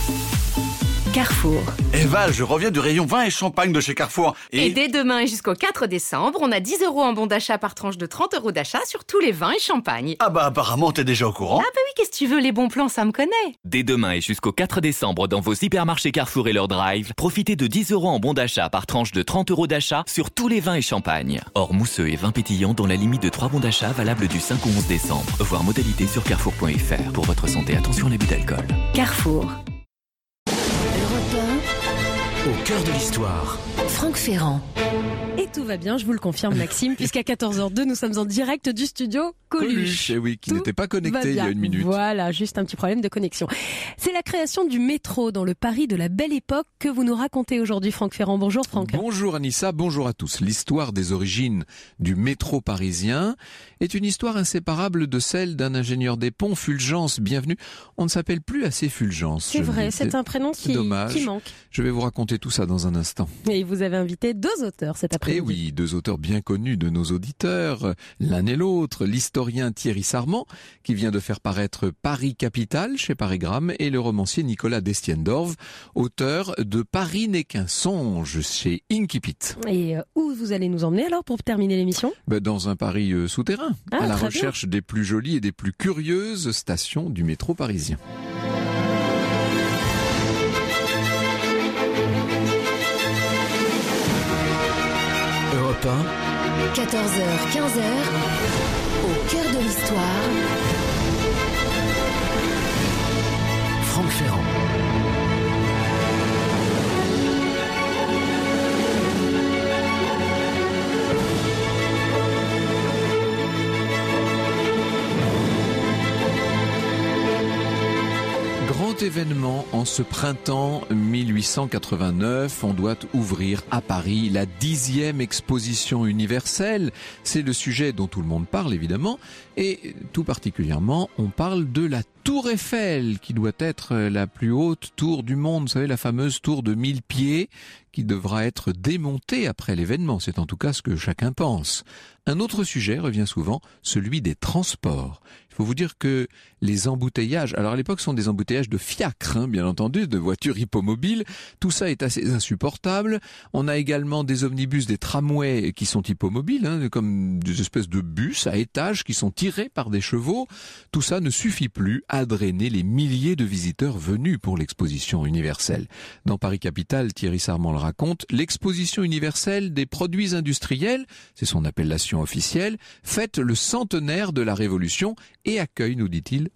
Carrefour. Val, je reviens du rayon vin et champagne de chez Carrefour. Et dès demain et jusqu'au 4 décembre, on a 10 € en bon d'achat par tranche de 30 € d'achat sur tous les vins et champagnes. Ah bah apparemment t'es déjà au courant. Ah bah oui, qu'est-ce que tu veux, les bons plans, ça me connaît. Dès demain et jusqu'au 4 décembre dans vos hypermarchés Carrefour et leur drive, profitez de 10 € en bon d'achat par tranche de 30 € d'achat sur tous les vins et champagnes. Hors mousseux et vins pétillants dans la limite de 3 bons d'achat valables du 5 au 11 décembre. Voir modalité sur carrefour.fr. Pour votre santé, attention à l'abus d'alcool. Carrefour. Au cœur de l'histoire. Franck Ferrand. Et tout va bien, je vous le confirme Maxime, puisqu'à 14h02, nous sommes en direct du studio Coluche. Et oui, qui Tout n'était pas connecté il y a une minute. Voilà, juste un petit problème de connexion. C'est la création du métro dans le Paris de la Belle Époque que vous nous racontez aujourd'hui, Franck Ferrand. Bonjour Franck. Bonjour Anissa, bonjour à tous. L'histoire des origines du métro parisien est une histoire inséparable de celle d'un ingénieur des ponts, Fulgence. Bienvenue. On ne s'appelle plus assez Fulgence. C'est vrai, c'est un prénom qui manque. Je vais vous raconter tout ça dans un instant. Et vous avez invité 2 auteurs cet après-midi. Et oui, 2 auteurs bien connus de nos auditeurs, l'un et l'autre, l'historien Thierry Sarment, qui vient de faire paraître Paris-Capitale chez Parigramme, et le romancier Nicolas Destiendorf, auteur de Paris n'est qu'un songe chez Incipit. Et où vous allez nous emmener alors pour terminer l'émission ? Dans un Paris souterrain, à la recherche des plus jolies et des plus curieuses stations du métro parisien. Europe 1. 14h, 15h, au cœur de l'histoire. Franck Ferrand. Grand événement en ce printemps 1889, on doit ouvrir à Paris la 10e exposition universelle. C'est le sujet dont tout le monde parle évidemment, et tout particulièrement on parle de la Tour Eiffel, qui doit être la plus haute tour du monde, vous savez, la fameuse tour de 1000 pieds, qui devra être démontée après l'événement. C'est en tout cas ce que chacun pense. Un autre sujet revient souvent, celui des transports. Il faut vous dire que les embouteillages, alors à l'époque ce sont des embouteillages de fiacres, bien entendu, de voitures hippomobiles, tout ça est assez insupportable. On a également des omnibus, des tramways qui sont hippomobiles, comme des espèces de bus à étages qui sont tirés par des chevaux. Tout ça ne suffit plus à drainer les milliers de visiteurs venus pour l'exposition universelle. Dans Paris-Capitale, Thierry Sarment le raconte, l'exposition universelle des produits industriels, c'est son appellation officielle, fête le centenaire de la Révolution et accueille, nous dit-il,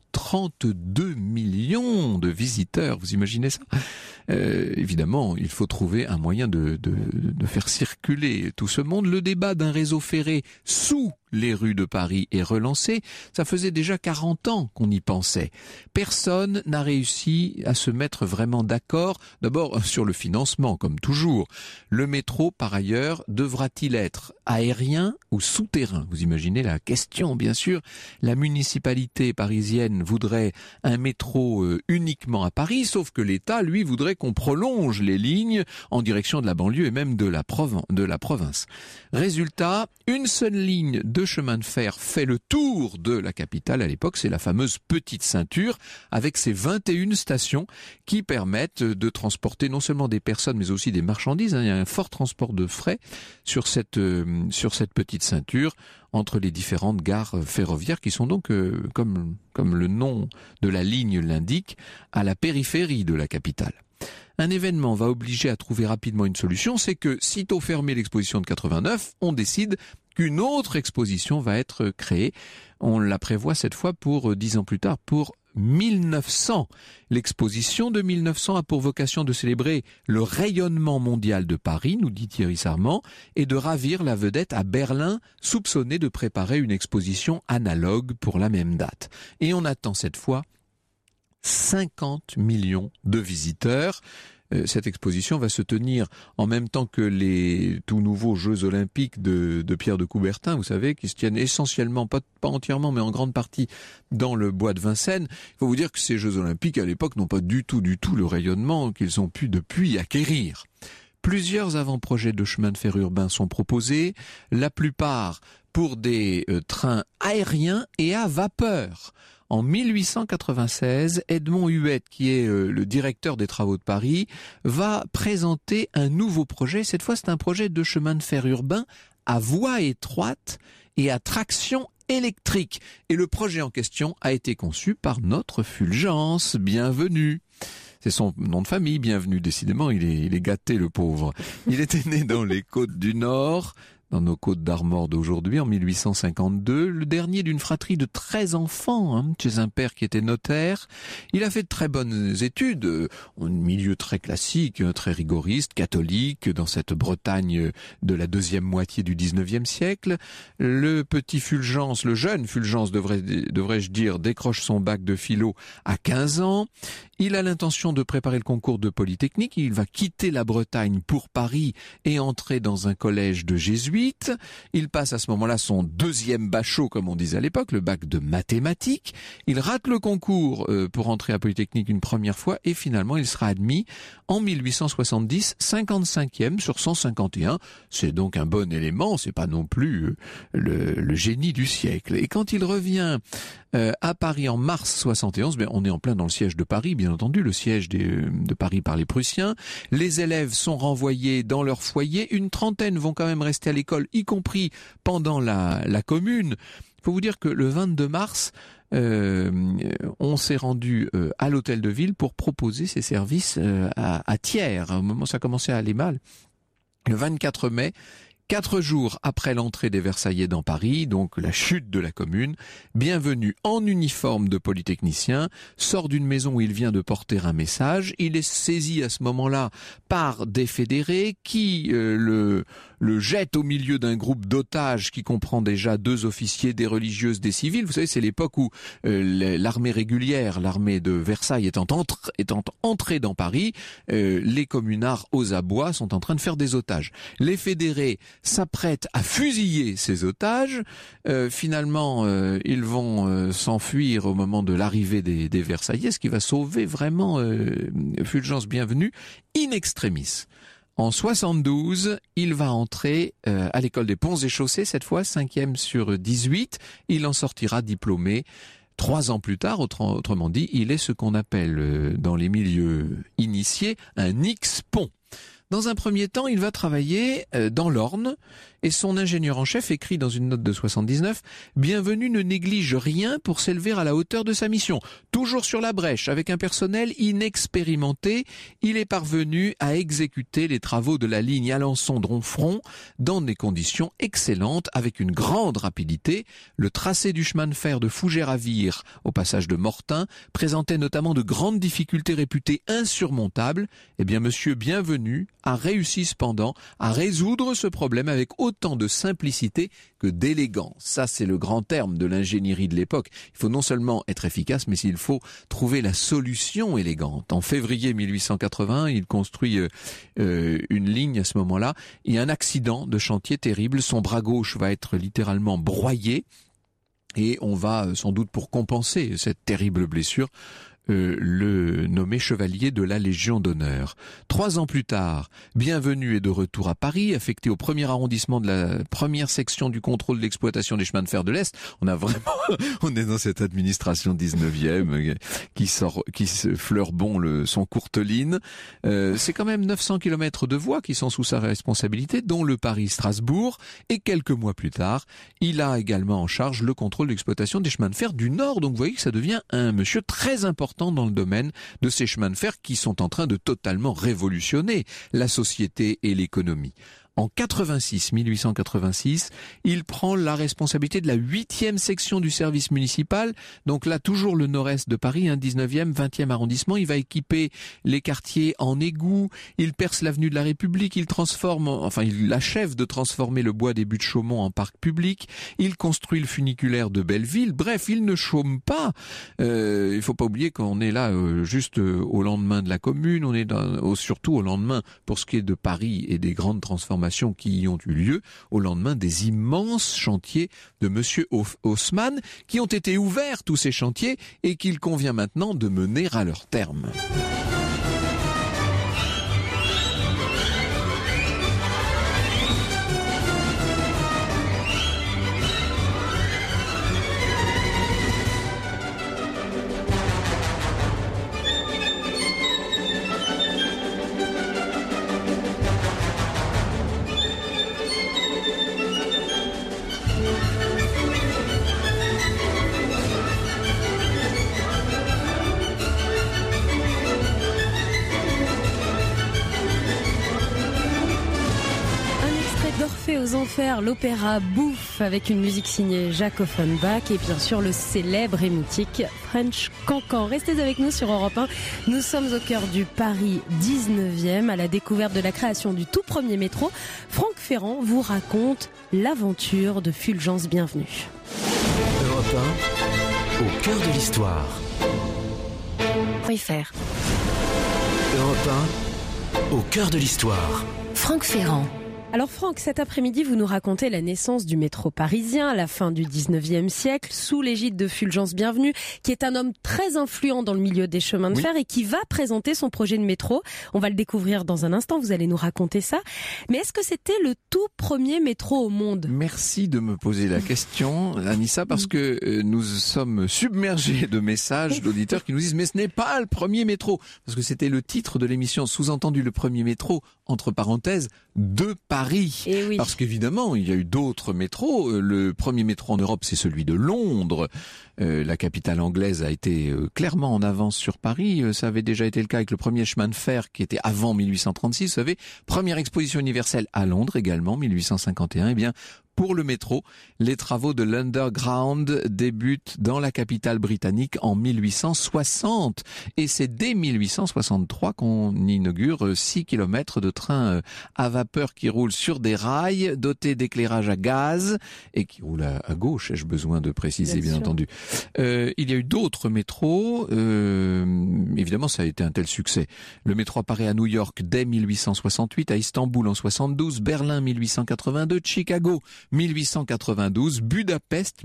32 millions de visiteurs. Vous imaginez ça ? Évidemment, il faut trouver un moyen de faire circuler tout ce monde. Le débat d'un réseau ferré sous les rues de Paris est relancé. Ça faisait déjà 40 ans qu'on y pensait. Personne n'a réussi à se mettre vraiment d'accord. D'abord, sur le financement, comme toujours. Le métro, par ailleurs, devra-t-il être aérien ou souterrain ? Vous imaginez la question, bien sûr. La municipalité parisienne voudrait un métro uniquement à Paris, sauf que l'État, lui, voudrait qu'on prolonge les lignes en direction de la banlieue et même de la province. Résultat, une seule ligne de chemin de fer fait le tour de la capitale à l'époque, c'est la fameuse Petite Ceinture, avec ses 21 stations qui permettent de transporter non seulement des personnes mais aussi des marchandises. Il y a un fort transport de fret sur cette Petite Ceinture entre les différentes gares ferroviaires qui sont donc, comme le nom de la ligne l'indique, à la périphérie de la capitale. Un événement va obliger à trouver rapidement une solution, c'est que, sitôt fermée l'exposition de 89, on décide qu'une autre exposition va être créée. On la prévoit cette fois pour 10 ans plus tard, pour 1900. L'exposition de 1900 a pour vocation de célébrer le rayonnement mondial de Paris, nous dit Thierry Sarment, et de ravir la vedette à Berlin, soupçonnée de préparer une exposition analogue pour la même date. Et on attend cette fois 50 millions de visiteurs. Cette exposition va se tenir en même temps que les tout nouveaux Jeux Olympiques de Pierre de Coubertin, vous savez, qui se tiennent essentiellement, pas entièrement, mais en grande partie dans le bois de Vincennes. Il faut vous dire que ces Jeux Olympiques, à l'époque, n'ont pas du tout le rayonnement qu'ils ont pu depuis acquérir. Plusieurs avant-projets de chemin de fer urbain sont proposés, la plupart pour des trains aériens et à vapeur. En 1896, Edmond Huet, qui est le directeur des travaux de Paris, va présenter un nouveau projet. Cette fois, c'est un projet de chemin de fer urbain à voie étroite et à traction électrique. Et le projet en question a été conçu par notre Fulgence. Bienvenue. C'est son nom de famille, Bienvenue. Décidément, il est gâté, le pauvre. Il était né dans les Côtes du Nord, dans nos Côtes d'Armor d'aujourd'hui, en 1852, le dernier d'une fratrie de 13 enfants, chez un père qui était notaire. Il a fait de très bonnes études, un milieu très classique, très rigoriste, catholique, dans cette Bretagne de la deuxième moitié du 19e siècle. Le petit Fulgence, le jeune Fulgence, devrais-je dire, décroche son bac de philo à 15 ans. Il a l'intention de préparer le concours de Polytechnique. Il va quitter la Bretagne pour Paris et entrer dans un collège de jésuites. Il passe à ce moment-là son deuxième bachot, comme on disait à l'époque, le bac de mathématiques. Il rate le concours pour entrer à Polytechnique une première fois et finalement il sera admis en 1870, 55e sur 151. C'est donc un bon élément, c'est pas non plus le génie du siècle. Et quand il revient à Paris en mars 71, on est en plein dans le siège de Paris, bien entendu, le siège de Paris par les Prussiens. Les élèves sont renvoyés dans leur foyer. Une trentaine vont quand même rester à l'école, y compris pendant la Commune. Il faut vous dire que le 22 mars, on s'est rendu à l'hôtel de ville pour proposer ses services à tiers. Au moment où ça commençait à aller mal, le 24 mai, 4 jours après l'entrée des Versaillais dans Paris, donc la chute de la Commune, Bienvenue en uniforme de polytechnicien, sort d'une maison où il vient de porter un message. Il est saisi à ce moment-là par des fédérés qui le jette au milieu d'un groupe d'otages qui comprend déjà 2 officiers, des religieuses, des civils. Vous savez, c'est l'époque où l'armée régulière, l'armée de Versailles étant entrée dans Paris, les communards aux abois sont en train de faire des otages. Les fédérés s'apprêtent à fusiller ces otages. Finalement, ils vont s'enfuir au moment de l'arrivée des Versaillais, ce qui va sauver vraiment Fulgence Bienvenue in extremis. En 72, il va entrer à l'école des Ponts et Chaussées, cette fois 5e sur 18. Il en sortira diplômé 3 ans plus tard. Autrement dit, il est ce qu'on appelle dans les milieux initiés un X-pont. Dans un premier temps, il va travailler dans l'Orne et son ingénieur en chef écrit dans une note de 79 « Bienvenue ne néglige rien pour s'élever à la hauteur de sa mission. Toujours sur la brèche, avec un personnel inexpérimenté, il est parvenu à exécuter les travaux de la ligne Alençon-Donfront dans des conditions excellentes, avec une grande rapidité. Le tracé du chemin de fer de Fougères à Vire, au passage de Mortain, présentait notamment de grandes difficultés réputées insurmontables. Eh bien, monsieur Bienvenu a réussi cependant à résoudre ce problème avec autant de simplicité que d'élégance. Ça, c'est le grand terme de l'ingénierie de l'époque. Il faut non seulement être efficace, mais il faut trouver la solution élégante. En février 1880, il construit une ligne à ce moment-là. Il y a un accident de chantier terrible. Son bras gauche va être littéralement broyé. Et on va, sans doute pour compenser cette terrible blessure, le nommé chevalier de la Légion d'honneur. 3 ans plus tard, Bienvenu est de retour à Paris, affecté au 1er arrondissement de la première section du contrôle de l'exploitation des chemins de fer de l'Est. On est dans cette administration 19e qui se fleure bon son Courteline. C'est quand même 900 km de voies qui sont sous sa responsabilité, dont le Paris-Strasbourg. Et quelques mois plus tard, il a également en charge le contrôle de l'exploitation des chemins de fer du Nord. Donc vous voyez que ça devient un monsieur très important dans le domaine de ces chemins de fer qui sont en train de totalement révolutionner la société et l'économie. En 1886, il prend la responsabilité de la 8e section du service municipal. Donc là, toujours le nord-est de Paris, 19e, 20e arrondissement. Il va équiper les quartiers en égouts. Il perce l'avenue de la République. Il achève de transformer le bois des Buttes Chaumont en parc public. Il construit le funiculaire de Belleville. Bref, il ne chôme pas. Il faut pas oublier qu'on est là juste au lendemain de la Commune. On est surtout au lendemain, pour ce qui est de Paris et des grandes transformations qui y ont eu lieu, au lendemain des immenses chantiers de monsieur Haussmann, qui ont été ouverts, tous ces chantiers, et qu'il convient maintenant de mener à leur terme. aux enfers l'opéra Bouffe avec une musique signée Jacques Offenbach et bien sûr le célèbre et mythique French Cancan. Restez avec nous sur Europe 1. Nous sommes au cœur du Paris 19e à la découverte de la création du tout premier métro. Franck Ferrand vous raconte l'aventure de Fulgence Bienvenue. Europe 1, au cœur de l'histoire. Préfère. Europe 1, au cœur de l'histoire. Franck Ferrand. Alors Franck, cet après-midi, vous nous racontez la naissance du métro parisien à la fin du 19e siècle, sous l'égide de Fulgence Bienvenue, qui est un homme très influent dans le milieu des chemins de fer et qui va présenter son projet de métro. On va le découvrir dans un instant, vous allez nous raconter ça. Mais est-ce que c'était le tout premier métro au monde ? Merci de me poser la question, Anissa, parce que nous sommes submergés de messages d'auditeurs qui nous disent « Mais ce n'est pas le premier métro !» Parce que c'était le titre de l'émission, sous-entendu le premier métro, entre parenthèses, de Paris. Et oui. Parce qu'évidemment, il y a eu d'autres métros. Le premier métro en Europe, c'est celui de Londres. La capitale anglaise a été clairement en avance sur Paris. Ça avait déjà été le cas avec le premier chemin de fer qui était avant 1836. Vous savez, première exposition universelle à Londres également, 1851. Eh bien, pour le métro, les travaux de l'Underground débutent dans la capitale britannique en 1860. Et c'est dès 1863 qu'on inaugure 6 kilomètres de train à vapeur qui roulent sur des rails, dotés d'éclairage à gaz et qui roulent à gauche, ai-je besoin de préciser, bien entendu. Il y a eu d'autres métros. Évidemment, ça a été un tel succès. Le métro apparaît à New York dès 1868, à Istanbul en 72, Berlin 1882, Chicago 1892, Budapest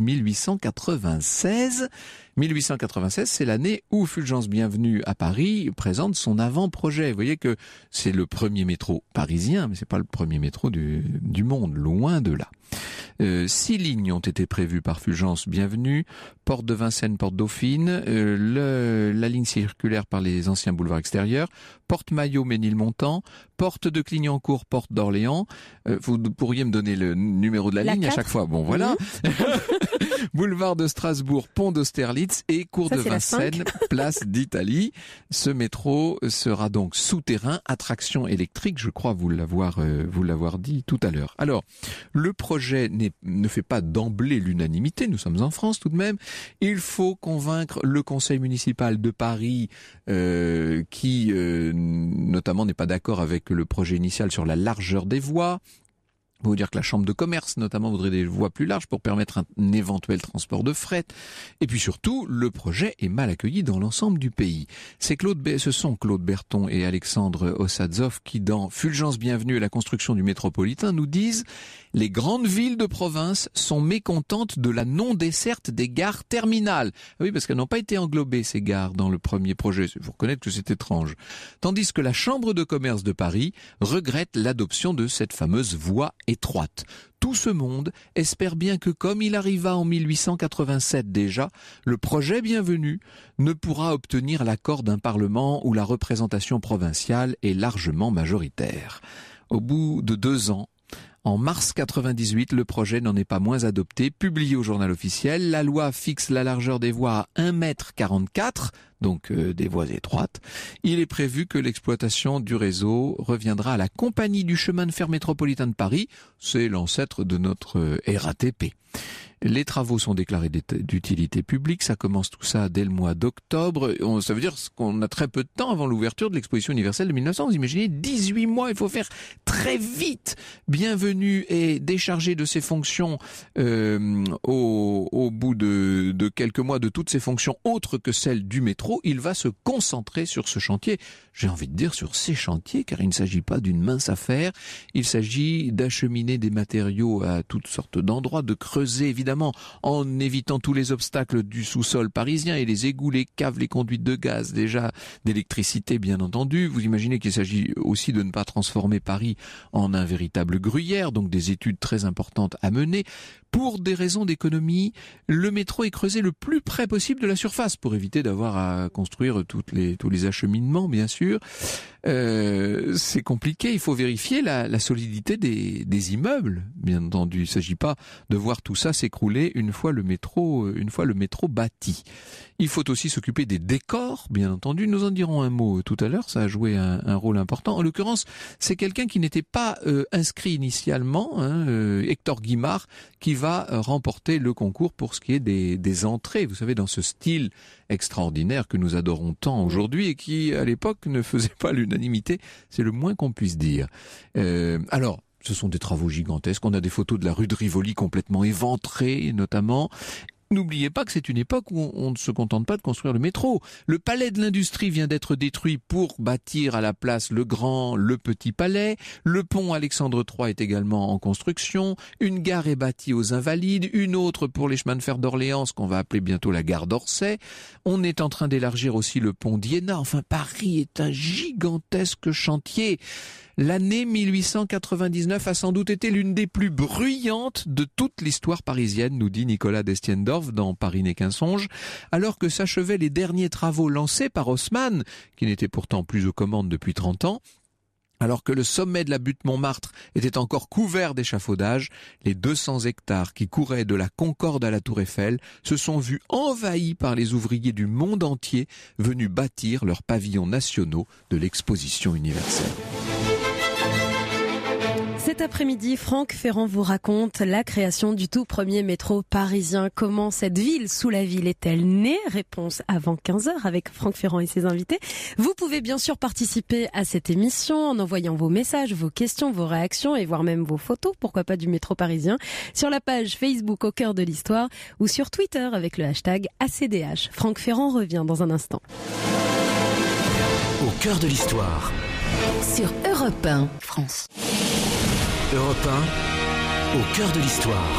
1896. 1896, c'est l'année où Fulgence Bienvenue à Paris présente son avant-projet. Vous voyez que c'est le premier métro parisien, mais c'est pas le premier métro du monde, loin de là. 6 lignes ont été prévues par Fulgence Bienvenue, porte de Vincennes, porte Dauphine, la ligne circulaire par les anciens boulevards extérieurs, porte Maillot, Ménilmontant, porte de Clignancourt, porte d'Orléans. Vous pourriez me donner le numéro de la ligne 4. À chaque fois. Bon, voilà. Boulevard de Strasbourg, pont d'Austerlitz et cours de Vincennes, place d'Italie. Ce métro sera donc souterrain, attraction électrique, je crois vous l'avoir dit tout à l'heure. Alors, le projet ne fait pas d'emblée l'unanimité, nous sommes en France tout de même. Il faut convaincre le conseil municipal de Paris qui notamment n'est pas d'accord avec le projet initial sur la largeur des voies. Il faut dire que la chambre de commerce, notamment, voudrait des voies plus larges pour permettre un éventuel transport de fret. Et puis surtout, le projet est mal accueilli dans l'ensemble du pays. Ce sont Claude Berton et Alexandre Ossadzov qui, dans Fulgence Bienvenue et la construction du métropolitain, nous disent « Les grandes villes de province sont mécontentes de la non-desserte des gares terminales. » Oui, parce qu'elles n'ont pas été englobées, ces gares, dans le premier projet. Il faut reconnaître que c'est étrange. Tandis que la chambre de commerce de Paris regrette l'adoption de cette fameuse voie étroite. Tout ce monde espère bien que, comme il arriva en 1887 déjà, le projet Bienvenue ne pourra obtenir l'accord d'un parlement où la représentation provinciale est largement majoritaire. Au bout de 2 ans, en mars 98, le projet n'en est pas moins adopté, publié au journal officiel. La loi fixe la largeur des voies à 1,44 m, donc des voies étroites. Il est prévu que l'exploitation du réseau reviendra à la Compagnie du chemin de fer métropolitain de Paris. C'est l'ancêtre de notre RATP. Les travaux sont déclarés d'utilité publique. Ça commence tout ça dès le mois d'octobre. Ça veut dire qu'on a très peu de temps avant l'ouverture de l'exposition universelle de 1900. Vous imaginez, 18 mois, il faut faire très vite. Bienvenue est déchargé de ses fonctions au bout de quelques mois, de toutes ses fonctions autres que celles du métro. Il va se concentrer sur ce chantier. J'ai envie de dire sur ces chantiers, car il ne s'agit pas d'une mince affaire. Il s'agit d'acheminer des matériaux à toutes sortes d'endroits, de creuser évidemment en évitant tous les obstacles du sous-sol parisien et les égouts, les caves, les conduites de gaz, déjà d'électricité bien entendu. Vous imaginez qu'il s'agit aussi de ne pas transformer Paris en un véritable gruyère, donc des études très importantes à mener. Pour des raisons d'économie, le métro est creusé le plus près possible de la surface pour éviter d'avoir à construire tous les acheminements, bien sûr. c'est compliqué. Il faut vérifier la solidité des immeubles, bien entendu. Il ne s'agit pas de voir tout ça s'écrouler une fois le métro bâti. Il faut aussi s'occuper des décors, bien entendu. Nous en dirons un mot tout à l'heure. Ça a joué un rôle important. En l'occurrence, c'est quelqu'un qui n'était pas inscrit initialement, Hector Guimard, qui va remporter le concours pour ce qui est des entrées. Vous savez, dans ce style extraordinaire que nous adorons tant aujourd'hui et qui, à l'époque, ne faisait pas l'unanimité. C'est le moins qu'on puisse dire. Alors, ce sont des travaux gigantesques. On a des photos de la rue de Rivoli complètement éventrée, notamment. N'oubliez pas que c'est une époque où on ne se contente pas de construire le métro. Le palais de l'industrie vient d'être détruit pour bâtir à la place le grand, le petit palais. Le pont Alexandre III est également en construction. Une gare est bâtie aux Invalides. Une autre pour les chemins de fer d'Orléans, ce qu'on va appeler bientôt la gare d'Orsay. On est en train d'élargir aussi le pont d'Iéna. Enfin, Paris est un gigantesque chantier. L'année 1899 a sans doute été l'une des plus bruyantes de toute l'histoire parisienne, nous dit Nicolas Destiendorf dans Paris n'est qu'un songe, alors que s'achevaient les derniers travaux lancés par Haussmann, qui n'était pourtant plus aux commandes depuis 30 ans. Alors que le sommet de la butte Montmartre était encore couvert d'échafaudages, les 200 hectares qui couraient de la Concorde à la Tour Eiffel se sont vus envahis par les ouvriers du monde entier venus bâtir leurs pavillons nationaux de l'exposition universelle. Cet après-midi, Franck Ferrand vous raconte la création du tout premier métro parisien. Comment cette ville sous la ville est-elle née? Réponse avant 15h avec Franck Ferrand et ses invités. Vous pouvez bien sûr participer à cette émission en envoyant vos messages, vos questions, vos réactions et voire même vos photos, pourquoi pas du métro parisien, sur la page Facebook Au cœur de l'histoire ou sur Twitter avec le hashtag ACDH. Franck Ferrand revient dans un instant. Au cœur de l'histoire. Sur Europe 1, France. Europe 1, au cœur de l'histoire.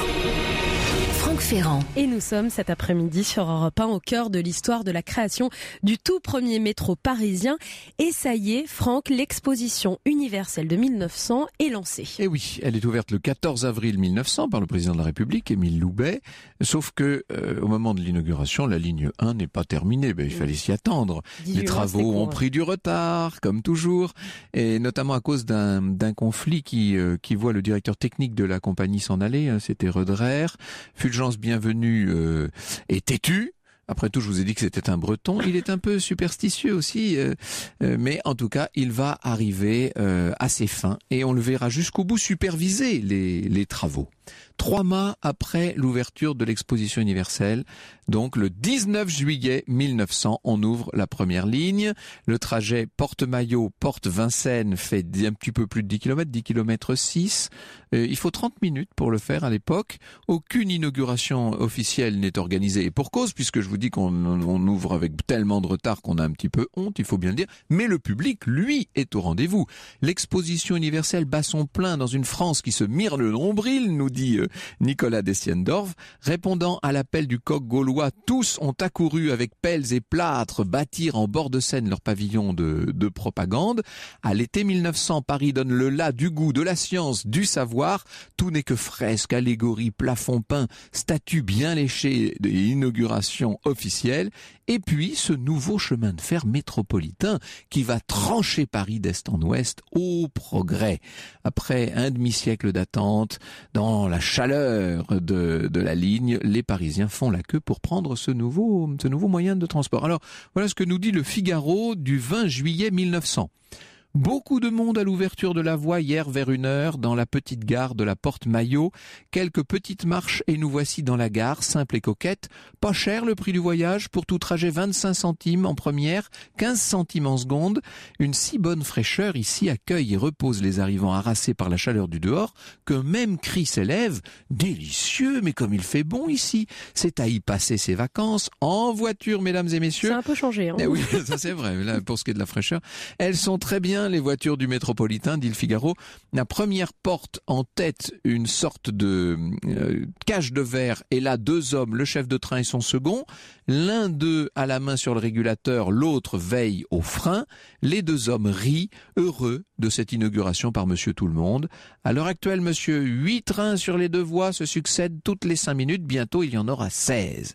Franck Ferrand. Et nous sommes cet après-midi sur Europe 1 au cœur de l'histoire de la création du tout premier métro parisien. Et ça y est, Franck, l'exposition universelle de 1900 est lancée. Et oui, elle est ouverte le 14 avril 1900 par le président de la République, Émile Loubet. Sauf que au moment de l'inauguration, la ligne 1 n'est pas terminée. Il fallait s'y attendre. Les travaux ont pris du retard, comme toujours, et notamment à cause d'un conflit qui voit le directeur technique de la compagnie s'en aller. C'était Roederer. Fulgence Bienvenue est têtu. Après tout, je vous ai dit que c'était un Breton. Il est un peu superstitieux aussi, mais en tout cas, il va arriver à ses fins et on le verra jusqu'au bout superviser les travaux. 3 mois après l'ouverture de l'exposition universelle, donc le 19 juillet 1900, on ouvre la première ligne. Le trajet Porte-Maillot, Porte-Vincennes fait un petit peu plus de 10 km, 10 km 6. Il faut 30 minutes pour le faire à l'époque. Aucune inauguration officielle n'est organisée. Et pour cause, puisque je vous dis qu'on ouvre avec tellement de retard qu'on a un petit peu honte, il faut bien le dire. Mais le public, lui, est au rendez-vous. L'exposition universelle bat son plein dans une France qui se mire le nombril, nous dit Nicolas Destiendorf. Répondant à l'appel du coq gaulois, tous ont accouru avec pelles et plâtres bâtir en bord de Seine leur pavillon de propagande. À l'été 1900, Paris donne le la du goût, de la science, du savoir. Tout n'est que fresques, allégories, plafonds peints, statues bien léchées et inauguration officielle. Et puis ce nouveau chemin de fer métropolitain qui va trancher Paris d'est en ouest au progrès. Après un demi-siècle d'attente, dans la chaleur de la ligne, les Parisiens font la queue pour prendre ce nouveau moyen de transport. Alors voilà ce que nous dit le Figaro du 20 juillet 1900. Beaucoup de monde à l'ouverture de la voie hier vers 1h dans la petite gare de la Porte-Maillot. Quelques petites marches et nous voici dans la gare, simple et coquette. Pas cher le prix du voyage, pour tout trajet 25 centimes en première, 15 centimes en seconde. Une si bonne fraîcheur ici accueille et repose les arrivants harassés par la chaleur du dehors qu'un même cri s'élève. Délicieux, mais comme il fait bon ici. C'est à y passer ses vacances en voiture, mesdames et messieurs. Ça a un peu changé. Eh oui, ça c'est vrai. Là, pour ce qui est de la fraîcheur, elles sont très bien les voitures du métropolitain, dit le Figaro. La première porte en tête une sorte de cage de verre et là 2 hommes, le chef de train et son second. L'un d'eux a la main sur le régulateur, l'autre veille au frein. Les 2 hommes rient, heureux de cette inauguration par Monsieur Tout-le-Monde. À l'heure actuelle, monsieur, 8 trains sur les 2 voies se succèdent toutes les 5 minutes. Bientôt, il y en aura 16.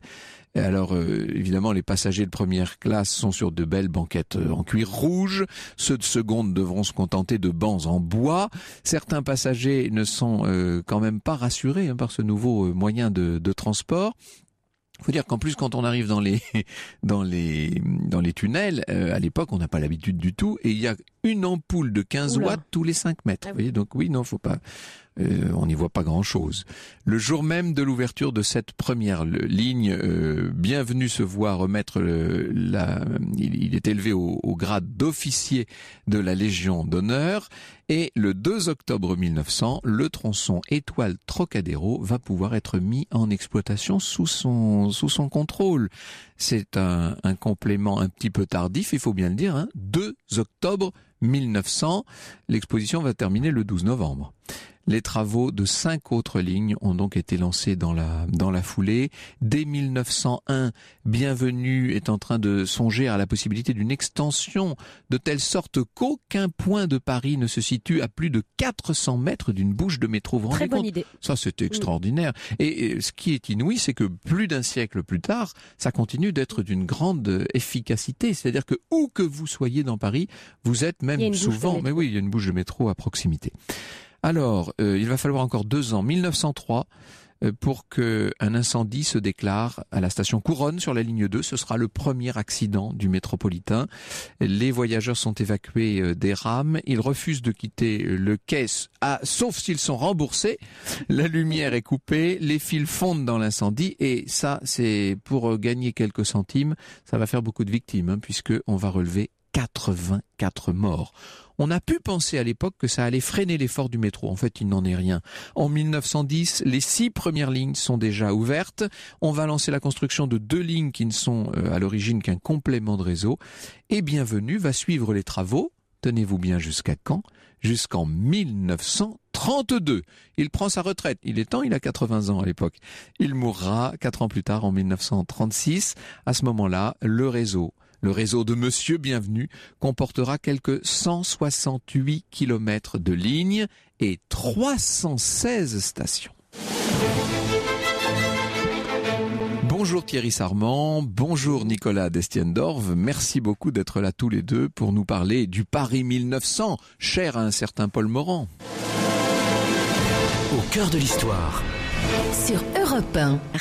Et alors, évidemment, les passagers de première classe sont sur de belles banquettes en cuir rouge. Ceux de seconde devront se contenter de bancs en bois. Certains passagers ne sont quand même pas rassurés par ce nouveau moyen de transport. Faut dire qu'en plus, quand on arrive dans les tunnels, à l'époque, on n'a pas l'habitude du tout, et il y a une ampoule de 15 watts tous les 5 mètres. Vous voyez, donc oui, non, faut pas. On n'y voit pas grand-chose. Le jour même de l'ouverture de cette première ligne, Bienvenue se voit remettre il est élevé au grade d'officier de la Légion d'honneur. Et le 2 octobre 1900, le tronçon Étoile Trocadéro va pouvoir être mis en exploitation sous son contrôle. C'est un complément un petit peu tardif, il faut bien le dire, 2 octobre 1900. L'exposition va terminer le 12 novembre. Les travaux de 5 autres lignes ont donc été lancés dans la foulée. Dès 1901, Bienvenue est en train de songer à la possibilité d'une extension de telle sorte qu'aucun point de Paris ne se situe à plus de 400 mètres d'une bouche de métro. Vous vous rendez compte ? Très bonne idée. Ça, c'était extraordinaire. Et ce qui est inouï, c'est que plus d'un siècle plus tard, ça continue d'être d'une grande efficacité. C'est-à-dire que où que vous soyez dans Paris, vous êtes même souvent... Mais oui, il y a une bouche de métro à proximité. Alors, il va falloir encore 2 ans, 1903, pour qu'un incendie se déclare à la station Couronne sur la ligne 2. Ce sera le premier accident du métropolitain. Les voyageurs sont évacués des rames. Ils refusent de quitter le quai, sauf s'ils sont remboursés. La lumière est coupée, les fils fondent dans l'incendie et ça, c'est pour gagner quelques centimes. Ça va faire beaucoup de victimes, puisque on va relever 84 morts. On a pu penser à l'époque que ça allait freiner l'effort du métro. En fait, il n'en est rien. En 1910, les 6 premières lignes sont déjà ouvertes. On va lancer la construction de 2 lignes qui ne sont à l'origine qu'un complément de réseau. Et Bienvenue va suivre les travaux. Tenez-vous bien, jusqu'à quand ? Jusqu'en 1932. Il prend sa retraite. Il est temps, il a 80 ans à l'époque. Il mourra 4 ans plus tard, en 1936. À ce moment-là, le réseau de Monsieur Bienvenue comportera quelques 168 kilomètres de lignes et 316 stations. Bonjour Thierry Sarment, bonjour Nicolas Destiendorf, merci beaucoup d'être là tous les deux pour nous parler du Paris 1900, cher à un certain Paul Morand. Au cœur de l'histoire. Sur Europe 1. Europe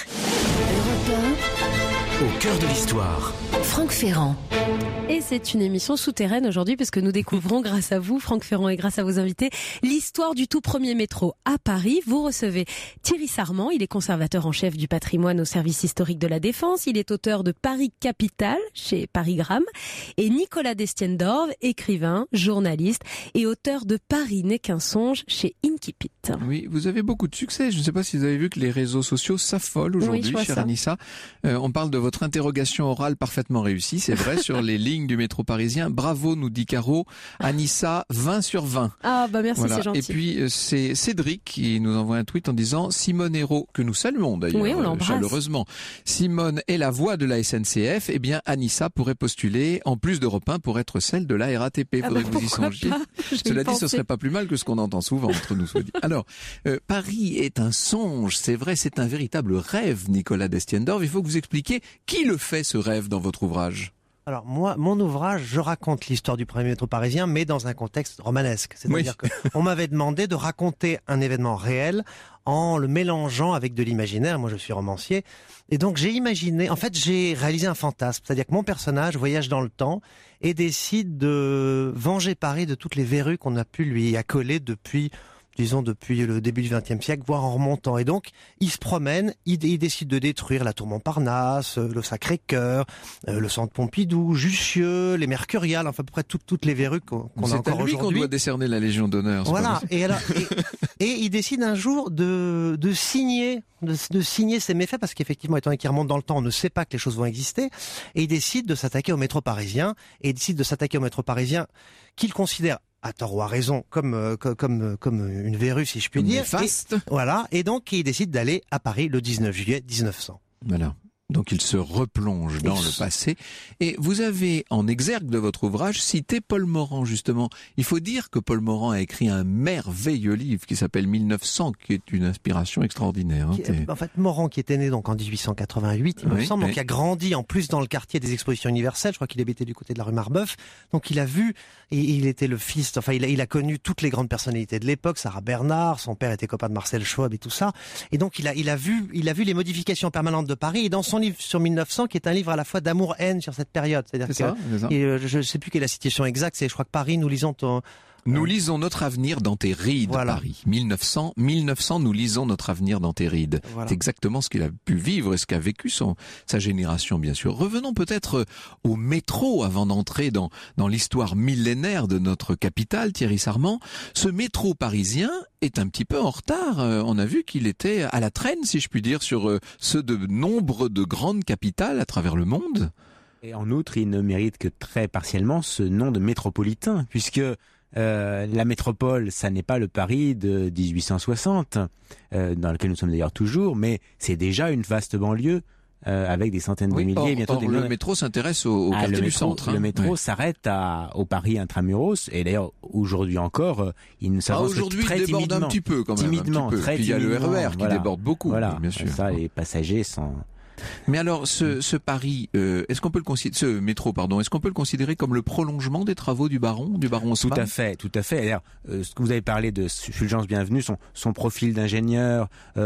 1. Au cœur de l'histoire. Franck Ferrand. Et c'est une émission souterraine aujourd'hui puisque nous découvrons grâce à vous, Franck Ferrand, et grâce à vos invités, l'histoire du tout premier métro à Paris. Vous recevez Thierry Sarment, il est conservateur en chef du patrimoine au service historique de la Défense. Il est auteur de Paris Capitale chez Parigramme. Et Nicolas Destiendorf, écrivain, journaliste et auteur de Paris n'est qu'un songe chez Inkipit. Oui, vous avez beaucoup de succès. Je ne sais pas si vous avez vu que les réseaux sociaux s'affolent aujourd'hui, chère Anissa. On parle de votre interrogation orale parfaitement réussie, c'est vrai, sur les lignes du métro parisien. Bravo, nous dit Caro. Anissa, 20 sur 20. Ah bah merci, voilà. C'est gentil. Et puis c'est Cédric qui nous envoie un tweet en disant Simone Hérault, que nous saluons d'ailleurs, oui, on l'embrasse chaleureusement. Simone est la voix de la SNCF. Eh bien, Anissa pourrait postuler, en plus d'Europe 1, pour être celle de la RATP. Faudrait que vous y songiez. Cela dit, ce serait pas plus mal que ce qu'on entend souvent entre nous. Alors, Paris est un songe, c'est vrai, c'est un véritable rêve, Nicolas Destiendorf. Il faut que vous expliquiez qui le fait, ce rêve, dans votre ouvrage. Alors moi, mon ouvrage, je raconte l'histoire du premier métro parisien, mais dans un contexte romanesque. C'est-à-dire qu'on m'avait demandé de raconter un événement réel en le mélangeant avec de l'imaginaire. Moi, je suis romancier. Et donc, j'ai réalisé un fantasme. C'est-à-dire que mon personnage voyage dans le temps et décide de venger Paris de toutes les verrues qu'on a pu lui accoler depuis le début du XXe siècle, voire en remontant. Et donc, il se promène, il décide de détruire la tour Montparnasse, le Sacré-Cœur, le centre Pompidou, Jussieu, les Mercuriales, enfin à peu près toutes les verrues qu'on a encore aujourd'hui. C'est à lui qu'on doit décerner la Légion d'honneur. Voilà. Et il décide un jour de signer ses méfaits, parce qu'effectivement, étant donné qu'il remonte dans le temps, on ne sait pas que les choses vont exister. Et il décide de s'attaquer au métro parisien, qu'il considère, à tort ou à raison, comme une verrue, si je puis dire. Néfaste. Et donc, il décide d'aller à Paris le 19 juillet 1900. Voilà. Donc il se replonge dans le passé. Et vous avez en exergue de votre ouvrage cité Paul Morand, justement. Il faut dire que Paul Morand a écrit un merveilleux livre qui s'appelle 1900, qui est une inspiration extraordinaire. En fait, Morand, qui était né donc en 1888, il me semble, donc qui a grandi en plus dans le quartier des expositions universelles. Je crois qu'il habitait du côté de la rue Marbeuf. Donc il a vu, et il était le fils, enfin il a connu toutes les grandes personnalités de l'époque, Sarah Bernard, son père était copain de Marcel Schwab et tout ça. Et donc il a vu les modifications permanentes de Paris. Et dans son livre sur 1900, qui est un livre à la fois d'amour-haine sur cette période. C'est-à-dire je ne sais plus quelle est la citation exacte, c'est je crois que Paris, nous lisons Nous lisons notre avenir dans tes rides, Paris. 1900, nous lisons notre avenir dans tes rides. C'est exactement ce qu'il a pu vivre et ce qu'a vécu sa génération, bien sûr. Revenons peut-être au métro avant d'entrer dans l'histoire millénaire de notre capitale, Thierry Sarment. Ce métro parisien est un petit peu en retard. On a vu qu'il était à la traîne, si je puis dire, sur ceux de nombre de grandes capitales à travers le monde. Et en outre, il ne mérite que très partiellement ce nom de métropolitain, puisque la métropole, ça n'est pas le Paris de 1860, dans lequel nous sommes d'ailleurs toujours, mais c'est déjà une vaste banlieue avec des centaines de milliers. Bientôt le métro s'intéresse au quartier du centre. Le métro s'arrête au Paris intramuros, et d'ailleurs aujourd'hui encore, il ne s'avance très timidement. Aujourd'hui, il déborde un petit peu quand même. Timidement, un petit peu. Très Puis il y a le RER qui déborde beaucoup, bien sûr. Ça, les passagers sont... Mais alors, ce Paris, est-ce qu'on peut le considérer, ce métro, pardon, est-ce qu'on peut le considérer comme le prolongement des travaux du baron Haussmann ? Tout à fait. D'ailleurs, ce que vous avez parlé de Fulgence Bienvenue, son profil d'ingénieur,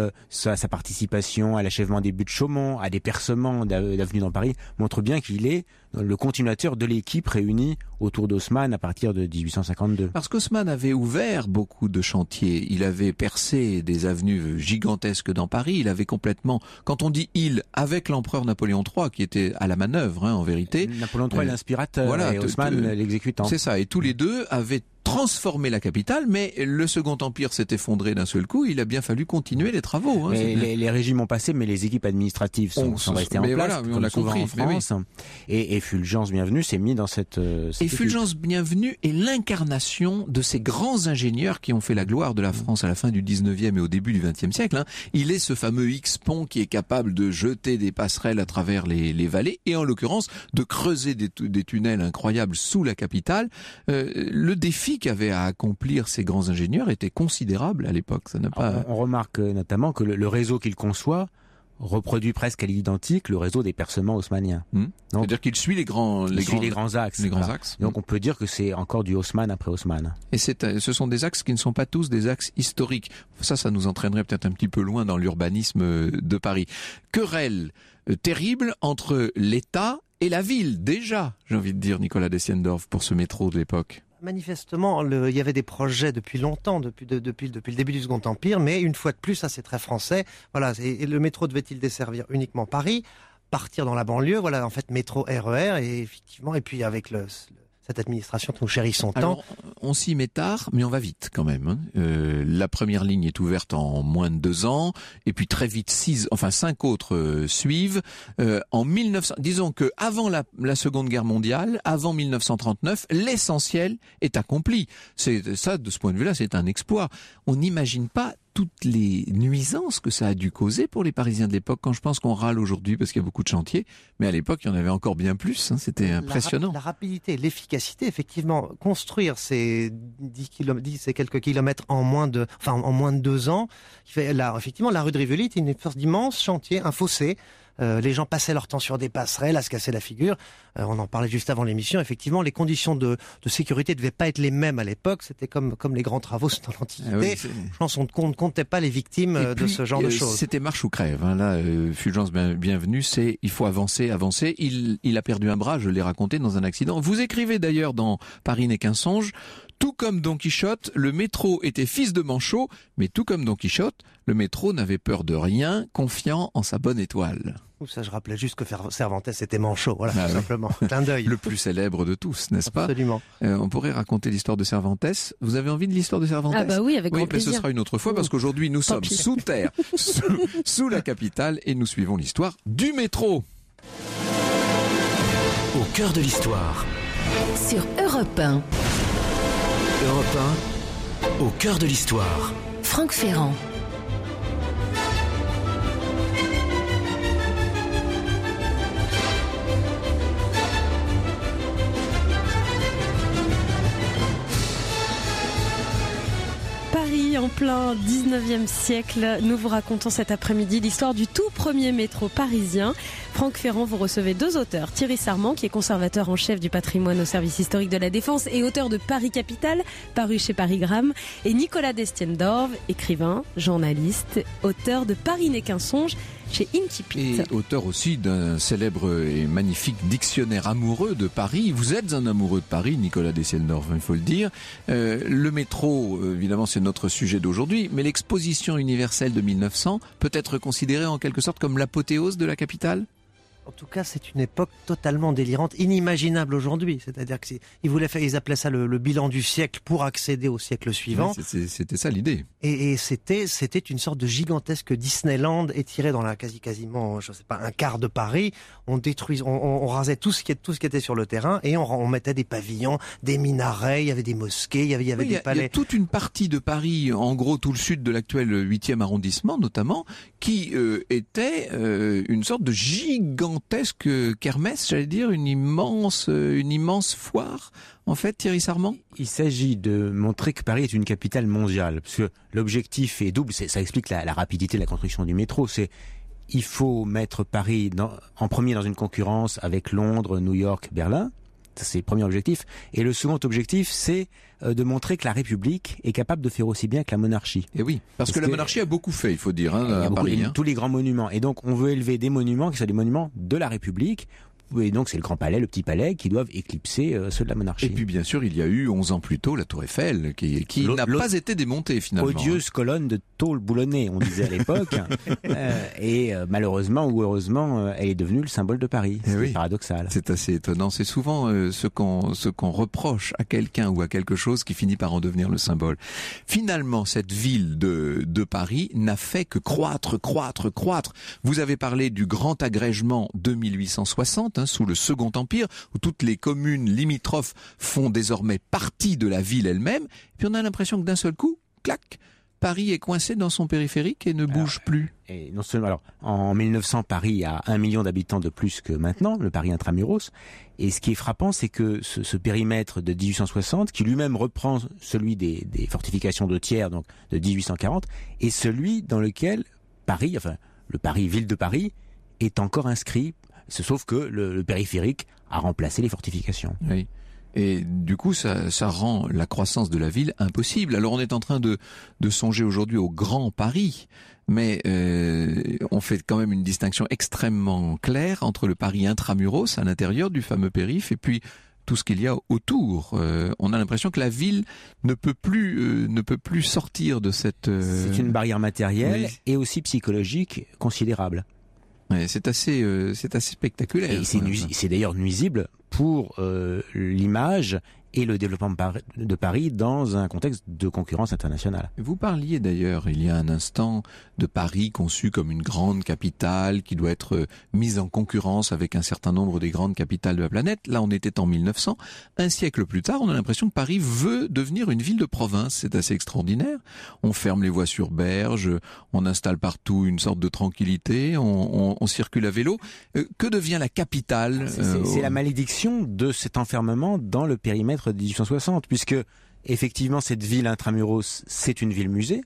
sa participation à l'achèvement des buts de Chaumont, à des percements d'avenue dans Paris, montre bien qu'il est le continuateur de l'équipe réunie autour d'Haussmann à partir de 1852. Parce qu'Haussmann avait ouvert beaucoup de chantiers. Il avait percé des avenues gigantesques dans Paris. Il avait complètement, quand on dit il, avec l'empereur Napoléon III qui était à la manœuvre, en vérité. Napoléon III est l'inspirateur et Haussmann l'exécutant. C'est ça. Et tous les deux avaient transformé la capitale, mais le Second Empire s'est effondré d'un seul coup. Il a bien fallu continuer les travaux. Les régimes ont passé, mais les équipes administratives sont restées en place. On l'a compris en France. Et Fulgence Bienvenue s'est mis dans cette et Fulgence Bienvenue est l'incarnation de ces grands ingénieurs qui ont fait la gloire de la France à la fin du 19e et au début du 20e siècle. Il est ce fameux X-Pont qui est capable de jeter des passerelles à travers les vallées et en l'occurrence de creuser des tunnels incroyables sous la capitale. Le défi qu'avaient à accomplir ces grands ingénieurs était considérable à l'époque. Ça n'a pas... On remarque notamment que le réseau qu'il conçoit reproduit presque à l'identique le réseau des percements haussmanniens. C'est-à-dire qu'il suit les grands axes. Donc on peut dire que c'est encore du Haussmann après Haussmann. Et ce sont des axes qui ne sont pas tous des axes historiques. Ça nous entraînerait peut-être un petit peu loin dans l'urbanisme de Paris. Querelle terrible entre l'État et la ville, déjà, j'ai envie de dire, Nicolas Dessiendorf, pour ce métro de l'époque. Manifestement, il y avait des projets depuis longtemps, depuis le début du Second Empire, mais une fois de plus, ça c'est très français. Voilà, et le métro devait-il desservir uniquement Paris, partir dans la banlieue, voilà, en fait, métro RER, et effectivement, et puis avec cette administration que nous chérissons tant. Alors, on s'y met tard, mais on va vite quand même. La première ligne est ouverte en moins de 2 ans, et puis très vite 5 autres suivent. En 1900, disons que avant la Seconde Guerre mondiale, avant 1939, l'essentiel est accompli. C'est ça, de ce point de vue-là, c'est un exploit. On n'imagine pas toutes les nuisances que ça a dû causer pour les Parisiens de l'époque. Quand je pense qu'on râle aujourd'hui parce qu'il y a beaucoup de chantiers, mais à l'époque, il y en avait encore bien plus. C'était impressionnant. La rapidité, l'efficacité, effectivement, construire ces 10 et quelques kilomètres en moins de 2 ans. Effectivement, la rue de Rivoli est une sorte d'immense chantier, un fossé. Les gens passaient leur temps sur des passerelles à se casser la figure. On en parlait juste avant l'émission. Effectivement, les conditions de sécurité devaient pas être les mêmes à l'époque. C'était comme les grands travaux dans l'Antiquité. Je pense qu'on ne comptait pas les victimes de ce genre de choses. C'était marche ou crève. Là, Fulgence Bienvenue, il faut avancer. Il a perdu un bras, je l'ai raconté dans un accident. Vous écrivez d'ailleurs dans Paris n'est qu'un songe. Tout comme Don Quichotte, le métro était fils de manchot, mais tout comme Don Quichotte, le métro n'avait peur de rien, confiant en sa bonne étoile. Ça, je rappelais juste que Cervantes était manchot, voilà, tout simplement. Clin d'œil. Le plus célèbre de tous, n'est-ce pas ? Absolument. On pourrait raconter l'histoire de Cervantes. Vous avez envie de l'histoire de Cervantes ? Ah bah oui, avec grand plaisir. Ce sera une autre fois, parce qu'aujourd'hui, nous sommes sous terre, sous la capitale, et nous suivons l'histoire du métro. Au cœur de l'histoire. Sur Europe 1. Europe 1, au cœur de l'histoire. Franck Ferrand. Paris en plein 19e siècle. Nous vous racontons cet après-midi l'histoire du tout premier métro parisien. Franck Ferrand, vous recevez 2 auteurs. Thierry Sarment, qui est conservateur en chef du patrimoine au service historique de la Défense et auteur de Paris Capitale, paru chez Parigramme. Et Nicolas Destienne-Dorve, écrivain, journaliste, auteur de Paris n'est qu'un songe, chez Incipit. Et auteur aussi d'un célèbre et magnifique dictionnaire amoureux de Paris. Vous êtes un amoureux de Paris, Nicolas Destienne-Dorve, il faut le dire. Le métro, évidemment, c'est notre sujet d'aujourd'hui, mais l'exposition universelle de 1900 peut être considérée en quelque sorte comme l'apothéose de la capitale ? En tout cas, c'est une époque totalement délirante, inimaginable aujourd'hui. C'est-à-dire qu'ils appelaient ça le bilan du siècle pour accéder au siècle suivant. Oui, c'était ça l'idée. Et c'était une sorte de gigantesque Disneyland étiré dans quasiment, je sais pas, un quart de Paris. On rasait tout ce qui était sur le terrain et on mettait des pavillons, des minarets, il y avait des mosquées, il y avait des palais. Il y a toute une partie de Paris, en gros tout le sud de l'actuel 8e arrondissement notamment, qui était une sorte de gigantesque kermesse, j'allais dire, une immense foire. En fait, Thierry Sarment, il s'agit de montrer que Paris est une capitale mondiale, parce que l'objectif est double. Ça explique la rapidité de la construction du métro. Il faut mettre Paris en premier dans une concurrence avec Londres, New York, Berlin. Ça, c'est le premier objectif. Et le second objectif, c'est de montrer que la République est capable de faire aussi bien que la monarchie. Et oui, parce que la monarchie a beaucoup fait, il faut dire, à Paris. Tous les grands monuments. Et donc, on veut élever des monuments qui soient des monuments de la République. Et donc, c'est le Grand Palais, le Petit Palais qui doivent éclipser ceux de la monarchie. Et puis, bien sûr, il y a eu 11 ans plus tôt la Tour Eiffel, qui n'a pas été démontée, finalement. Odieuse colonne de tôle boulonnée, on disait à l'époque. Et malheureusement ou heureusement, elle est devenue le symbole de Paris. C'est paradoxal. C'est assez étonnant. C'est souvent ce qu'on reproche à quelqu'un ou à quelque chose qui finit par en devenir le symbole. Finalement, cette ville de Paris n'a fait que croître. Vous avez parlé du grand agrègement de 1860, sous le Second Empire, où toutes les communes limitrophes font désormais partie de la ville elle-même. Et puis on a l'impression que d'un seul coup, clac, Paris est coincé dans son périphérique et ne bouge plus. Et non seulement, en 1900, Paris a 1 million d'habitants de plus que maintenant, le Paris intramuros. Et ce qui est frappant, c'est que ce périmètre de 1860, qui lui-même reprend celui des fortifications de Thiers, donc de 1840, est celui dans lequel Paris, le Paris, ville de Paris, est encore inscrit. Sauf que le périphérique a remplacé les fortifications. Oui. Et du coup, ça rend la croissance de la ville impossible. Alors on est en train de songer aujourd'hui au Grand Paris, mais on fait quand même une distinction extrêmement claire entre le Paris intramuros, à l'intérieur du fameux périph', et puis tout ce qu'il y a autour. On a l'impression que la ville ne peut plus sortir de cette... C'est une barrière matérielle et aussi psychologique considérable. Ouais, c'est assez spectaculaire. Et c'est d'ailleurs nuisible pour l'image et le développement de Paris dans un contexte de concurrence internationale. Vous parliez d'ailleurs, il y a un instant, de Paris conçu comme une grande capitale qui doit être mise en concurrence avec un certain nombre des grandes capitales de la planète. Là, on était en 1900. Un siècle plus tard, on a l'impression que Paris veut devenir une ville de province. C'est assez extraordinaire. On ferme les voies sur berge, on installe partout une sorte de tranquillité, on circule à vélo. Que devient la capitale ? C'est la malédiction de cet enfermement dans le périmètre de 1860, puisque effectivement cette ville intramuros, c'est une ville musée,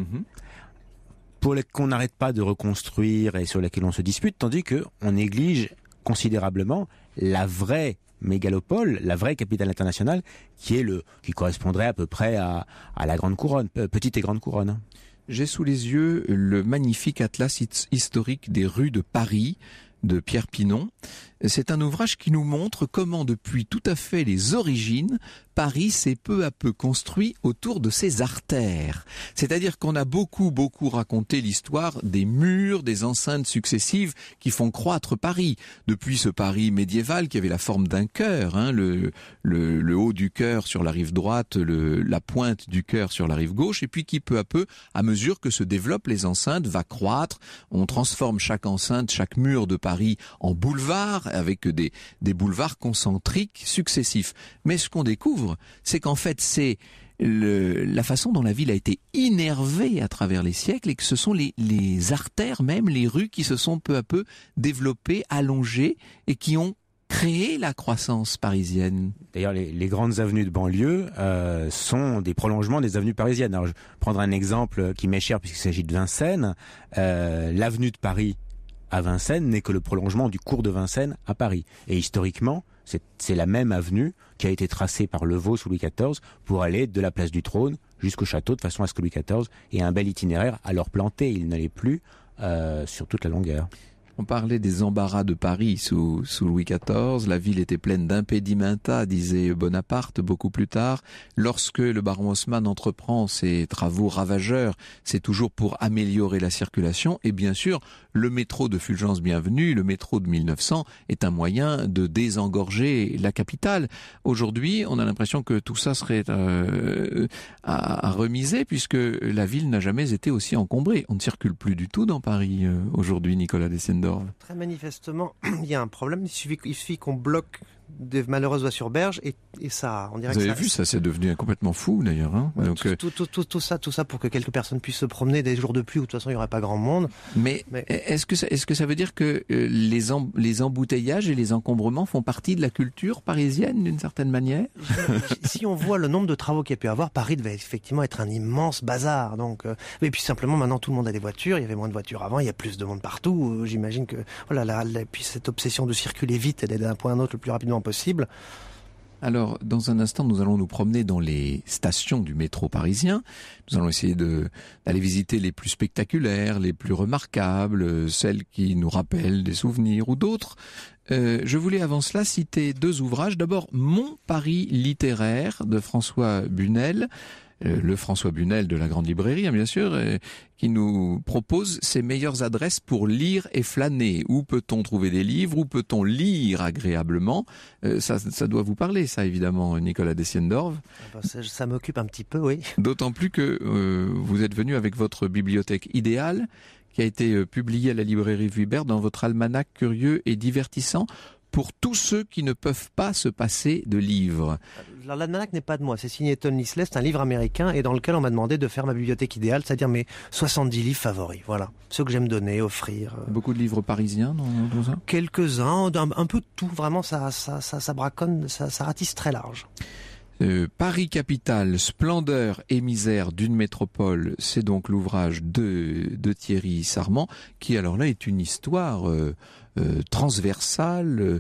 qu'on n'arrête pas de reconstruire et sur laquelle on se dispute, tandis que on néglige considérablement la vraie mégalopole, la vraie capitale internationale, qui correspondrait à peu près à la Grande Couronne, petite et Grande Couronne. J'ai sous les yeux le magnifique atlas historique des rues de Paris, de Pierre Pinon. C'est un ouvrage qui nous montre comment, depuis tout à fait les origines, Paris s'est peu à peu construit autour de ses artères. C'est-à-dire qu'on a beaucoup raconté l'histoire des murs, des enceintes successives qui font croître Paris. Depuis ce Paris médiéval qui avait la forme d'un cœur, le haut du cœur sur la rive droite, la pointe du cœur sur la rive gauche, et puis qui peu à peu, à mesure que se développent les enceintes, va croître. On transforme chaque enceinte, chaque mur de Paris en boulevard, avec des boulevards concentriques successifs. Mais ce qu'on découvre, c'est qu'en fait, c'est la façon dont la ville a été innervée à travers les siècles, et que ce sont les artères même, les rues qui se sont peu à peu développées, allongées, et qui ont créé la croissance parisienne. D'ailleurs, les grandes avenues de banlieue sont des prolongements des avenues parisiennes. Alors, je vais prendre un exemple qui m'est cher puisqu'il s'agit de Vincennes. L'avenue de Paris à Vincennes n'est que le prolongement du cours de Vincennes à Paris. Et historiquement, c'est la même avenue qui a été tracée par Levau sous Louis XIV pour aller de la place du Trône jusqu'au château, de façon à ce que Louis XIV ait un bel itinéraire. Alors planté, il ne l'est plus sur toute la longueur. On parlait des embarras de Paris sous Louis XIV. La ville était pleine d'impedimenta, disait Bonaparte beaucoup plus tard. Lorsque le baron Haussmann entreprend ses travaux ravageurs, c'est toujours pour améliorer la circulation. Et bien sûr, le métro de Fulgence Bienvenue, le métro de 1900, est un moyen de désengorger la capitale. Aujourd'hui, on a l'impression que tout ça serait à remiser, puisque la ville n'a jamais été aussi encombrée. On ne circule plus du tout dans Paris aujourd'hui, Nicolas Dessendorf. Très manifestement, il y a un problème. Il suffit qu'on bloque des malheureuses voies sur berge et ça, on dirait Vous que avez vu, ça c'est devenu complètement fou d'ailleurs. Hein. Ouais, donc, tout ça pour que quelques personnes puissent se promener des jours de pluie où de toute façon il n'y aurait pas grand monde. Mais est-ce que ça veut dire que les embouteillages et les encombrements font partie de la culture parisienne d'une certaine manière? Si on voit le nombre de travaux qu'il y a pu avoir, Paris devait effectivement être un immense bazar. Donc, et puis simplement maintenant tout le monde a des voitures. Il y avait moins de voitures avant, il y a plus de monde partout. J'imagine que voilà, puis cette obsession de circuler vite et d'aller d'un point à un autre le plus rapidement possible. Alors, dans un instant, nous allons nous promener dans les stations du métro parisien. Nous allons essayer d'aller visiter les plus spectaculaires, les plus remarquables, celles qui nous rappellent des souvenirs ou d'autres. Je voulais avant cela citer 2 ouvrages. D'abord, Mon Paris littéraire de François Bunel. Le François Bunel de la Grande Librairie, hein, bien sûr, qui nous propose ses meilleures adresses pour lire et flâner. Où peut-on trouver des livres? Où peut-on lire agréablement? Ça doit vous parler, ça, évidemment, Nicolas Dessendorf. Ça m'occupe un petit peu, oui. D'autant plus que vous êtes venu avec votre bibliothèque idéale, qui a été publiée à la librairie Vuibert dans votre almanach curieux et divertissant, pour tous ceux qui ne peuvent pas se passer de livres. L'almanach n'est pas de moi, c'est signé Ton Lislet, c'est un livre américain et dans lequel on m'a demandé de faire ma bibliothèque idéale, c'est-à-dire mes 70 livres favoris, voilà. Ceux que j'aime donner, offrir. Beaucoup de livres parisiens dans ça? Quelques-uns, un peu de tout, vraiment, ça braconne, ça ratisse très large. Paris Capitale, splendeur et misère d'une métropole, c'est donc l'ouvrage de Thierry Sarment, qui alors là est une histoire transversale,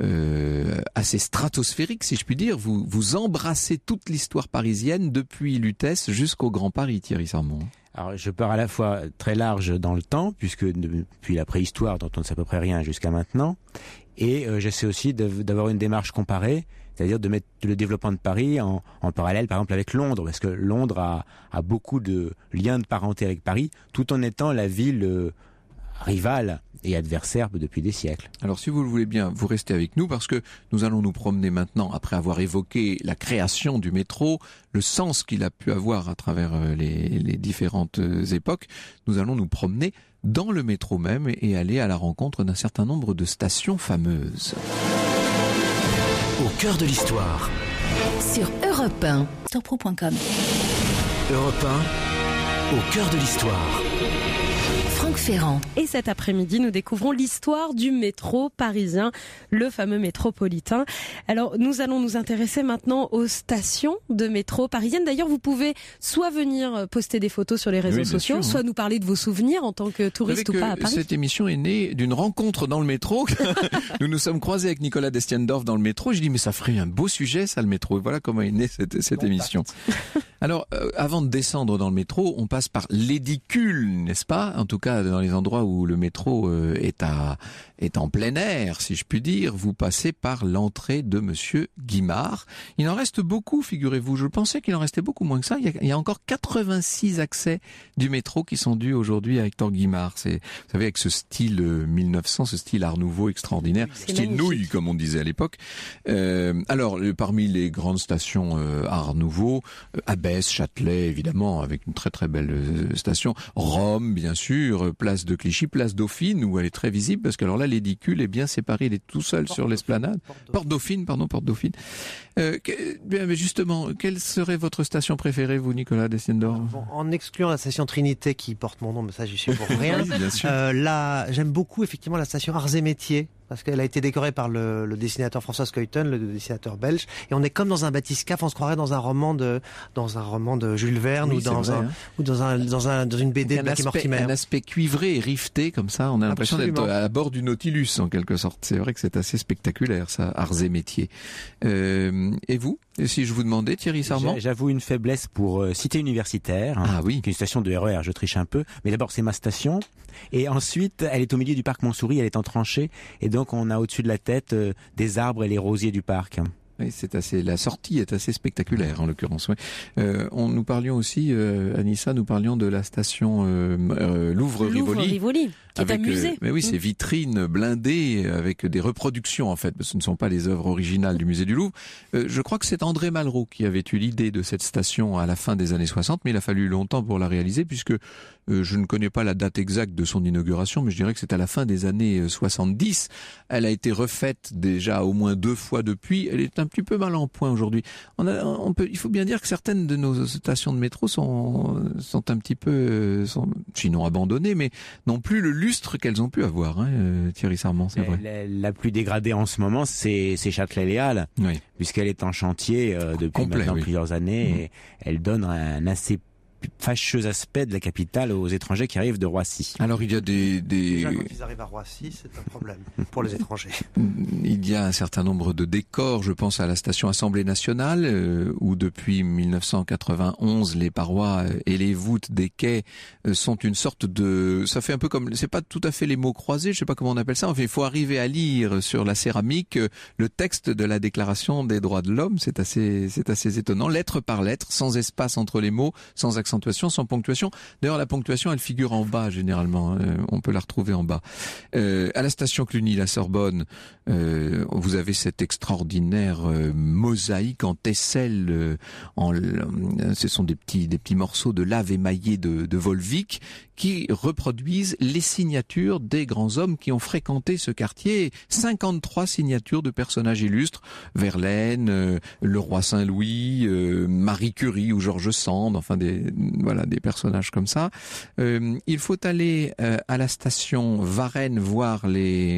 assez stratosphérique si je puis dire. Vous embrassez toute l'histoire parisienne depuis Lutèce jusqu'au Grand Paris, Thierry Sarment. Alors, je pars à la fois très large dans le temps, puisque depuis la préhistoire dont on ne sait à peu près rien jusqu'à maintenant, et j'essaie aussi d'avoir une démarche comparée, c'est-à-dire de mettre le développement de Paris en parallèle, par exemple, avec Londres, parce que Londres a beaucoup de liens de parenté avec Paris, tout en étant la ville rivale et adversaire depuis des siècles. Alors si vous le voulez bien, vous restez avec nous parce que nous allons nous promener maintenant, après avoir évoqué la création du métro, le sens qu'il a pu avoir à travers les différentes époques, nous allons nous promener dans le métro même et aller à la rencontre d'un certain nombre de stations fameuses. Au cœur de l'histoire. Sur Europe 1. Topro.com. Europe 1, au cœur de l'histoire. Franck Ferrand. Et cet après-midi, nous découvrons l'histoire du métro parisien, le fameux métropolitain. Alors, nous allons nous intéresser maintenant aux stations de métro parisiennes. D'ailleurs, vous pouvez soit venir poster des photos sur les réseaux sociaux, soit nous parler de vos souvenirs en tant que touriste ou pas à Paris. Cette émission est née d'une rencontre dans le métro. Nous nous sommes croisés avec Nicolas Dessendorf dans le métro. Je dis, mais ça ferait un beau sujet, ça, le métro. Et voilà comment est née cette émission. Alors, avant de descendre dans le métro, on passe par l'édicule, n'est-ce pas? En tout cas, dans les endroits où le métro est en plein air, si je puis dire, vous passez par l'entrée de Monsieur Guimard. Il en reste beaucoup, figurez-vous. Je pensais qu'il en restait beaucoup moins que ça. Il y a encore 86 accès du métro qui sont dus aujourd'hui à Hector Guimard. Vous savez, avec ce style 1900, ce style Art Nouveau extraordinaire, style nouille, comme on disait à l'époque. Alors, parmi les grandes stations Art Nouveau, Abbesse, Châtelet, évidemment, avec une très très belle station. Rome, bien sûr, place de Clichy, place Dauphine, où elle est très visible, parce que alors là, l'édicule est bien séparé, il est tout seul sur l'esplanade. Porte Dauphine. Mais justement, quelle serait votre station préférée, vous, Nicolas Dessendorf? En excluant la station Trinité, qui porte mon nom, mais ça, j'y suis pour rien. Oui, bien sûr. Là, j'aime beaucoup, effectivement, la station Arts et Métiers, parce qu'elle a été décorée par le dessinateur François Skeuten, le dessinateur belge, et on est comme dans un bathyscaphe, on se croirait dans un roman de Jules Verne, Oui, ou dans une BD de Blackie Mortimer. Un aspect cuivré et riveté comme ça, on a l'impression d'être à bord du Nautilus en quelque sorte. C'est vrai que c'est assez spectaculaire ça, arts et métiers. Et vous, si je vous demandais, Thierry Sarment? J'avoue une faiblesse pour Cité Universitaire, qui est une station de RER, je triche un peu, mais d'abord c'est ma station, et ensuite elle est au milieu du parc Montsouris, elle est en tranchée, et donc on a au-dessus de la tête des arbres et les rosiers du parc. Oui, la sortie est assez spectaculaire en l'occurrence. Oui. Nous parlions aussi, Anissa, de la station Louvre-Rivoli. Qui est un musée. Mais oui, ces vitrines blindées avec des reproductions en fait. Ce ne sont pas les œuvres originales du musée du Louvre. Je crois que c'est André Malraux qui avait eu l'idée de cette station à la fin des années 60, mais il a fallu longtemps pour la réaliser puisque je ne connais pas la date exacte de son inauguration, mais je dirais que c'est à la fin des années 70. Elle a été refaite déjà au moins 2 fois depuis. Elle est un petit peu mal en point aujourd'hui. Il faut bien dire que certaines de nos stations de métro sont un petit peu, sinon abandonnées, mais non plus le lustre qu'elles ont pu avoir, Thierry Sarment, c'est vrai. La plus dégradée en ce moment, c'est Châtelet-Les Halles, puisqu'elle est en chantier depuis maintenant plusieurs années, et elle donne un assez fâcheux aspect de la capitale aux étrangers qui arrivent de Roissy. Alors il y a Déjà, quand ils arrivent à Roissy, c'est un problème pour les étrangers. Il y a un certain nombre de décors, je pense à la station Assemblée nationale, où depuis 1991, les parois et les voûtes des quais sont une sorte de... Ça fait un peu comme... C'est pas tout à fait les mots croisés, je sais pas comment on appelle ça, enfin il faut arriver à lire sur la céramique le texte de la Déclaration des droits de l'homme, c'est assez étonnant, lettre par lettre, sans espace entre les mots, sans accentuation, sans ponctuation. D'ailleurs, la ponctuation, elle figure en bas généralement. On peut la retrouver en bas. À la station Cluny-la-Sorbonne, vous avez cette extraordinaire mosaïque en tesselle. Ce sont des petits morceaux de lave émaillée de Volvic qui reproduisent les signatures des grands hommes qui ont fréquenté ce quartier. 53 signatures de personnages illustres. Verlaine, le roi Saint-Louis, Marie Curie ou George Sand, enfin des personnages comme ça. Il faut aller à la station Varennes voir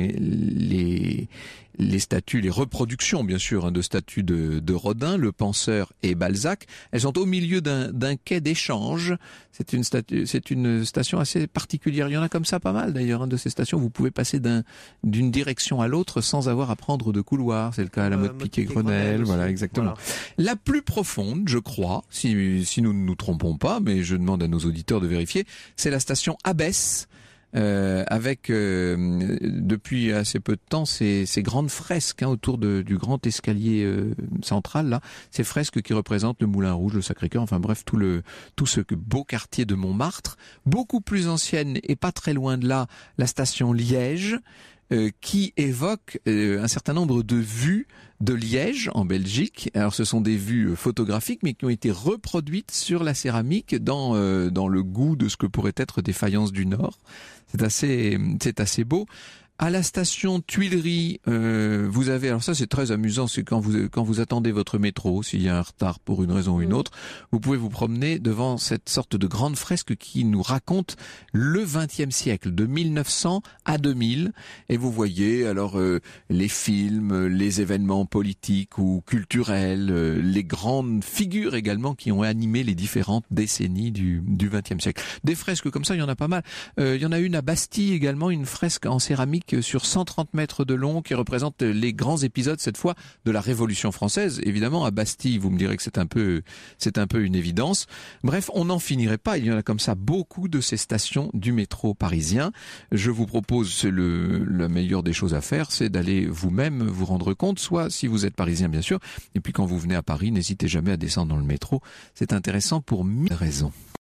les statues, les reproductions bien sûr de statues de Rodin, Le Penseur et Balzac. Elles sont au milieu d'un quai d'échange. C'est une station assez particulière. Il y en a comme ça pas mal d'ailleurs de ces stations. Vous pouvez passer d'une direction à l'autre sans avoir à prendre de couloir. C'est le cas à la mode Piquet-Grenelle. Voilà, exactement. Voilà. La plus profonde, je crois, si nous ne nous trompons pas, mais je demande à nos auditeurs de vérifier, c'est la station Abbesse. Avec depuis assez peu de temps ces grandes fresques autour du grand escalier central là, ces fresques qui représentent le Moulin Rouge, le Sacré-Cœur, enfin bref tout ce beau quartier de Montmartre, beaucoup plus ancienne et pas très loin de là la station Liège, qui évoque un certain nombre de vues de Liège en Belgique. Alors ce sont des vues photographiques mais qui ont été reproduites sur la céramique dans le goût de ce que pourrait être des faïences du Nord. C'est assez beau. À la station Tuileries, vous avez, alors ça c'est très amusant, c'est quand vous attendez votre métro, s'il y a un retard pour une raison ou une autre, vous pouvez vous promener devant cette sorte de grande fresque qui nous raconte le XXe siècle, de 1900 à 2000, et vous voyez alors les films, les événements politiques ou culturels, les grandes figures également qui ont animé les différentes décennies du XXe siècle. Des fresques comme ça, il y en a pas mal. Il y en a une à Bastille également, une fresque en céramique sur 130 mètres de long qui représente les grands épisodes cette fois de la Révolution française. Évidemment à Bastille, vous me direz que c'est un peu une évidence. Bref, on n'en finirait pas. Il y en a comme ça beaucoup de ces stations du métro parisien. Je vous propose, c'est la meilleure des choses à faire, c'est d'aller vous-même vous rendre compte, soit si vous êtes parisien bien sûr, et puis quand vous venez à Paris, n'hésitez jamais à descendre dans le métro. C'est intéressant pour 1000 raisons.